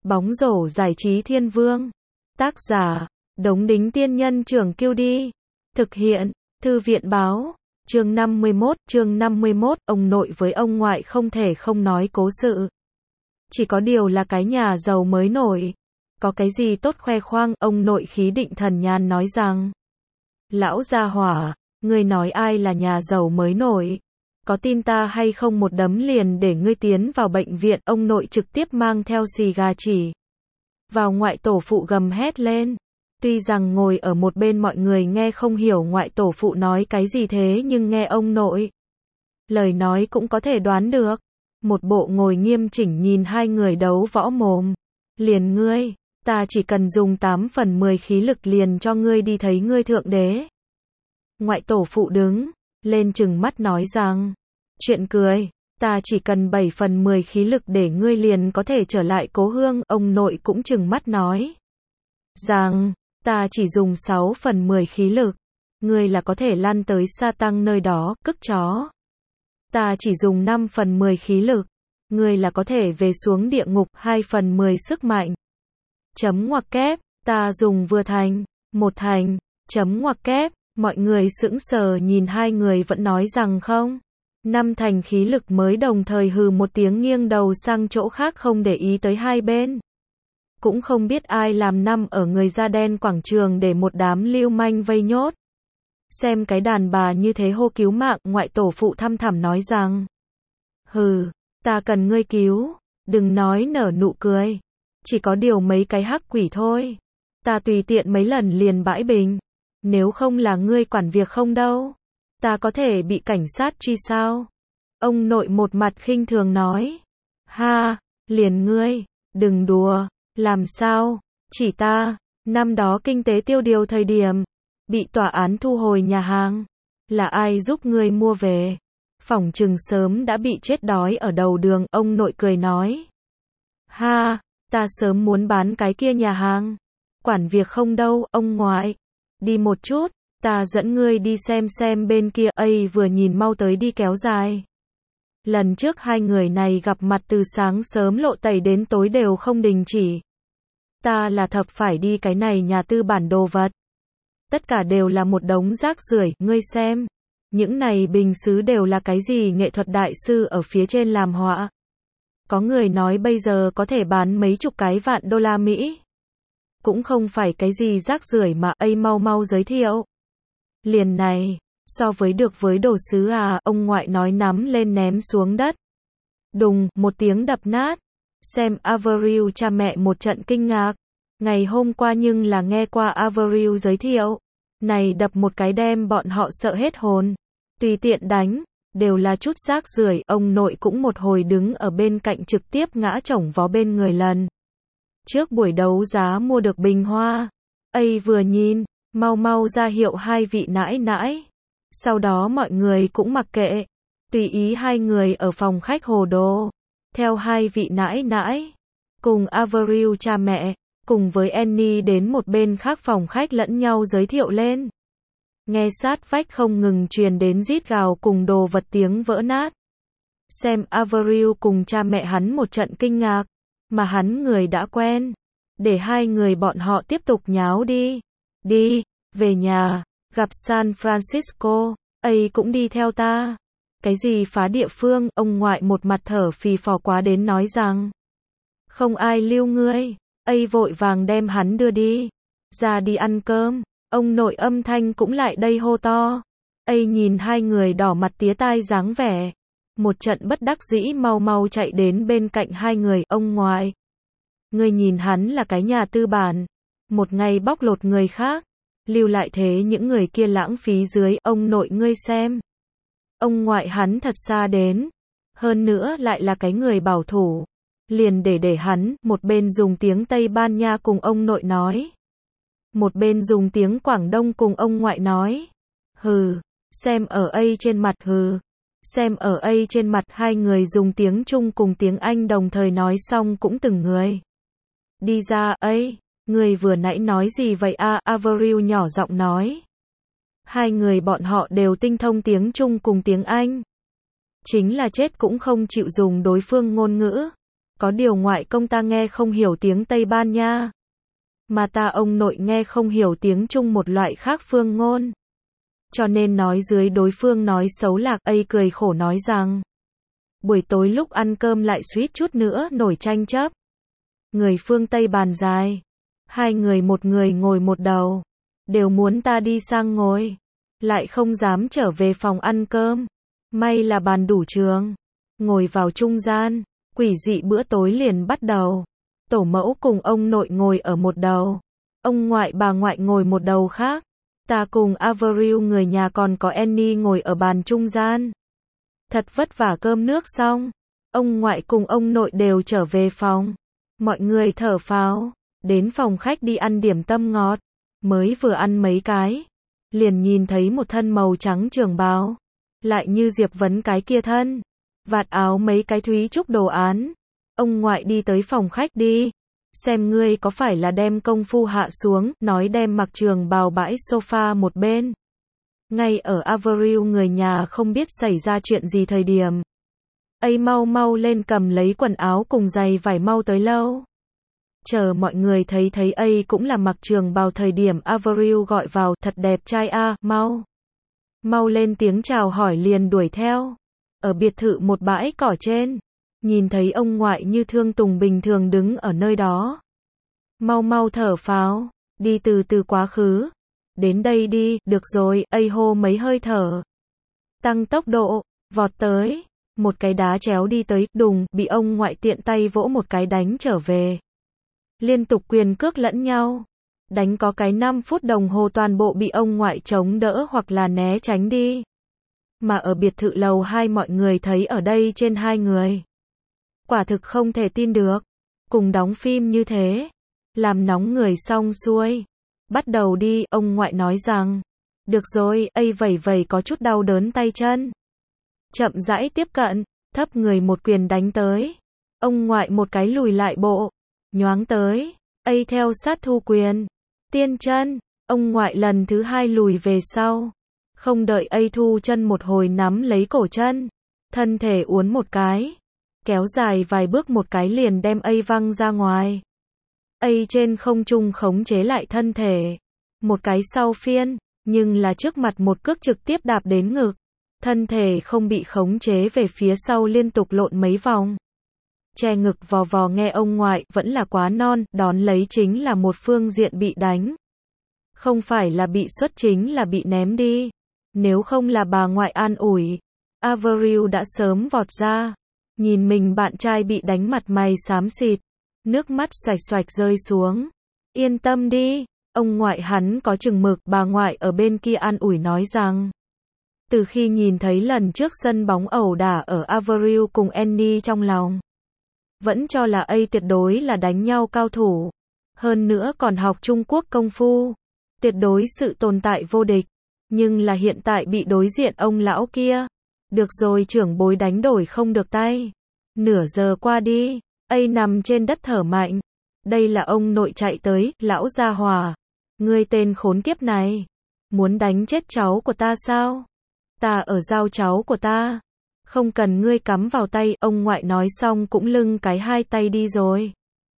Bóng rổ giải trí thiên vương. Tác giả, Đống Đính Tiên Nhân Trưởng Kiêu Đi. Thực hiện, Thư viện Báo. Chương 51, ông nội với ông ngoại không thể không nói cố sự. Chỉ có điều là cái nhà giàu mới nổi. Có cái gì tốt khoe khoang, ông nội khí định thần nhàn nói rằng. Lão gia hỏa, ngươi nói ai là nhà giàu mới nổi? Có tin ta hay không một đấm liền để ngươi tiến vào bệnh viện, ông nội trực tiếp mang theo xì gà chỉ vào ngoại tổ phụ gầm hét lên. Tuy rằng ngồi ở một bên mọi người nghe không hiểu ngoại tổ phụ nói cái gì thế nhưng nghe ông nội lời nói cũng có thể đoán được. Một bộ ngồi nghiêm chỉnh nhìn hai người đấu võ mồm. Liền ngươi, ta chỉ cần dùng 8/10 khí lực liền cho ngươi đi thấy ngươi thượng đế. Ngoại tổ phụ đứng lên trừng mắt nói rằng, chuyện cười, ta chỉ cần 7/10 khí lực để ngươi liền có thể trở lại cố hương. Ông nội cũng trừng mắt nói rằng, ta chỉ dùng 6/10 khí lực, ngươi là có thể lăn tới sa tăng nơi đó, cức chó. Ta chỉ dùng 5/10 khí lực, ngươi là có thể về xuống địa ngục, 2/10 sức mạnh. Chấm ngoặc kép, ta dùng vừa thành, một thành, chấm ngoặc kép, mọi người sững sờ nhìn hai người vẫn nói rằng không. 5 thành khí lực mới đồng thời hừ một tiếng nghiêng đầu sang chỗ khác không để ý tới hai bên. Cũng không biết ai làm năm ở người da đen quảng trường để một đám lưu manh vây nhốt. Xem cái đàn bà như thế hô cứu mạng, ngoại tổ phụ thăm thẳm nói rằng. Hừ, ta cần ngươi cứu, đừng nói nở nụ cười. Chỉ có điều mấy cái hắc quỷ thôi. Ta tùy tiện mấy lần liền bãi bình. Nếu không là ngươi quản việc không đâu. Ta có thể bị cảnh sát truy sao? Ông nội một mặt khinh thường nói. Ha, liền ngươi, đừng đùa, làm sao? Chỉ ta, năm đó kinh tế tiêu điều thời điểm, bị tòa án thu hồi nhà hàng. Là ai giúp ngươi mua về? Phỏng chừng sớm đã bị chết đói ở đầu đường, ông nội cười nói. Ha, ta sớm muốn bán cái kia nhà hàng. Quản việc không đâu, ông ngoại. Đi một chút, ta dẫn ngươi đi xem bên kia. Ây vừa nhìn mau tới đi kéo dài. Lần trước hai người này gặp mặt từ sáng sớm lộ tẩy đến tối đều không đình chỉ. Ta là thập phải đi cái này nhà tư bản đồ vật. Tất cả đều là một đống rác rưởi, ngươi xem. Những này bình sứ đều là cái gì nghệ thuật đại sư ở phía trên làm họa. Có người nói bây giờ có thể bán mấy chục cái vạn đô la Mỹ. Cũng không phải cái gì rác rưởi mà, mau giới thiệu. Liền này, so với được với đồ sứ à, ông ngoại nói nắm lên ném xuống đất. Đùng, một tiếng đập nát. Xem Avril cha mẹ một trận kinh ngạc. Ngày hôm qua nhưng là nghe qua Avril giới thiệu. Này đập một cái đem bọn họ sợ hết hồn. Tùy tiện đánh, đều là chút rác rưởi. Ông nội cũng một hồi đứng ở bên cạnh trực tiếp ngã chổng vó bên người lần trước buổi đấu giá mua được bình hoa. Vừa nhìn, mau ra hiệu hai vị nãi nãi. Sau đó mọi người cũng mặc kệ. Tùy ý hai người ở phòng khách hồ đồ. Theo hai vị nãi nãi, cùng Avril cha mẹ, cùng với Annie đến một bên khác phòng khách lẫn nhau giới thiệu lên. Nghe sát vách không ngừng truyền đến rít gào cùng đồ vật tiếng vỡ nát. Xem Avril cùng cha mẹ hắn một trận kinh ngạc. Mà hắn người đã quen. Để hai người bọn họ tiếp tục nháo đi. Đi, về nhà, gặp San Francisco. Cũng đi theo ta. Cái gì phá địa phương, ông ngoại một mặt thở phì phò quá đến nói rằng. Không ai lưu ngươi. Vội vàng đem hắn đưa đi. Ra đi ăn cơm. Ông nội âm thanh cũng lại đây hô to. Nhìn hai người đỏ mặt tía tai dáng vẻ. Một trận bất đắc dĩ mau chạy đến bên cạnh hai người, ông ngoại. Ngươi nhìn hắn là cái nhà tư bản. Một ngày bóc lột người khác. Lưu lại thế những người kia lãng phí dưới, ông nội ngươi xem. Ông ngoại hắn thật xa đến. Hơn nữa lại là cái người bảo thủ. Liền để hắn, một bên dùng tiếng Tây Ban Nha cùng ông nội nói. Một bên dùng tiếng Quảng Đông cùng ông ngoại nói. Hừ, xem ở trên mặt hừ. Xem ở trên mặt, hai người dùng tiếng Trung cùng tiếng Anh đồng thời nói xong cũng từng người. Đi ra, người vừa nãy nói gì vậy à, Avril nhỏ giọng nói. Hai người bọn họ đều tinh thông tiếng Trung cùng tiếng Anh. Chính là chết cũng không chịu dùng đối phương ngôn ngữ. Có điều ngoại công ta nghe không hiểu tiếng Tây Ban Nha. Mà ta ông nội nghe không hiểu tiếng Trung một loại khác phương ngôn. Cho nên nói dưới đối phương nói xấu lạc, ấy cười khổ nói rằng. Buổi tối lúc ăn cơm lại suýt chút nữa nổi tranh chấp. Người phương Tây bàn dài. Hai người một người ngồi một đầu. Đều muốn ta đi sang ngồi. Lại không dám trở về phòng ăn cơm. May là bàn đủ trường. Ngồi vào trung gian. Quỷ dị bữa tối liền bắt đầu. Tổ mẫu cùng ông nội ngồi ở một đầu. Ông ngoại bà ngoại ngồi một đầu khác. Ta cùng Avril người nhà còn có Annie ngồi ở bàn trung gian. Thật vất vả cơm nước xong. Ông ngoại cùng ông nội đều trở về phòng. Mọi người thở phào. Đến phòng khách đi ăn điểm tâm ngọt. Mới vừa ăn mấy cái. Liền nhìn thấy một thân màu trắng trường bào. Lại như Diệp Vấn cái kia thân. Vạt áo mấy cái thúy trúc đồ án. Ông ngoại đi tới phòng khách đi. Xem ngươi có phải là đem công phu hạ xuống, nói đem mặc trường bào bãi sofa một bên. Ngay ở Avril người nhà không biết xảy ra chuyện gì thời điểm. Ấy mau mau lên cầm lấy quần áo cùng giày vải mau tới lâu. Chờ mọi người thấy ấy cũng là mặc trường bào thời điểm Avril gọi vào, thật đẹp trai a, mau. Mau lên tiếng chào hỏi liền đuổi theo. Ở biệt thự một bãi cỏ trên. Nhìn thấy ông ngoại như thương tùng bình thường đứng ở nơi đó. Mau mau thở phào, đi từ từ quá khứ. Đến đây đi, được rồi, ấy hô mấy hơi thở. Tăng tốc độ, vọt tới. Một cái đá chéo đi tới, đùng, bị ông ngoại tiện tay vỗ một cái đánh trở về. Liên tục quyền cước lẫn nhau. Đánh có cái 5 phút đồng hồ toàn bộ bị ông ngoại chống đỡ hoặc là né tránh đi. Mà ở biệt thự lầu 2 mọi người thấy ở đây trên hai người. Quả thực không thể tin được. Cùng đóng phim như thế. Làm nóng người xong xuôi. Bắt đầu đi, ông ngoại nói rằng. Được rồi, ấy vẩy vẩy có chút đau đớn tay chân. Chậm rãi tiếp cận, thấp người một quyền đánh tới. Ông ngoại một cái lùi lại bộ. Nhoáng tới, ấy theo sát thu quyền. Tiên chân, ông ngoại lần thứ hai lùi về sau. Không đợi ấy thu chân một hồi nắm lấy cổ chân. Thân thể uốn một cái. Kéo dài vài bước một cái liền đem ấy văng ra ngoài. Ấy trên không trung khống chế lại thân thể. Một cái sau phiên, nhưng là trước mặt một cước trực tiếp đạp đến ngực. Thân thể không bị khống chế về phía sau liên tục lộn mấy vòng. Che ngực vò vò nghe ông ngoại, vẫn là quá non, đón lấy chính là một phương diện bị đánh. Không phải là bị xuất chính là bị ném đi. Nếu không là bà ngoại an ủi. Avril đã sớm vọt ra. Nhìn mình bạn trai bị đánh mặt mày xám xịt. Nước mắt xoạch xoạch rơi xuống. Yên tâm đi. Ông ngoại hắn có chừng mực, bà ngoại ở bên kia an ủi nói rằng. Từ khi nhìn thấy lần trước sân bóng ẩu đả ở Avril cùng Annie trong lòng. Vẫn cho là ấy tuyệt đối là đánh nhau cao thủ. Hơn nữa còn học Trung Quốc công phu. Tuyệt đối sự tồn tại vô địch. Nhưng là hiện tại bị đối diện ông lão kia. Được rồi, trưởng bối đánh đổi không được tay. Nửa giờ qua đi, ấy nằm trên đất thở mạnh. Đây là ông nội chạy tới, lão gia hòa. Ngươi tên khốn kiếp này. Muốn đánh chết cháu của ta sao? Ta ở giao cháu của ta. Không cần ngươi cắm vào tay, ông ngoại nói xong cũng lưng cái hai tay đi rồi.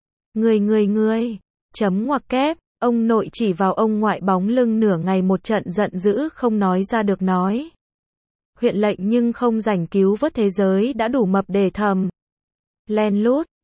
Ngươi. Chấm ngoặc kép, ông nội chỉ vào ông ngoại bóng lưng nửa ngày một trận giận dữ không nói ra được nói. Huyện lệnh nhưng không rảnh cứu vớt thế giới đã đủ mập để thầm. Len lút,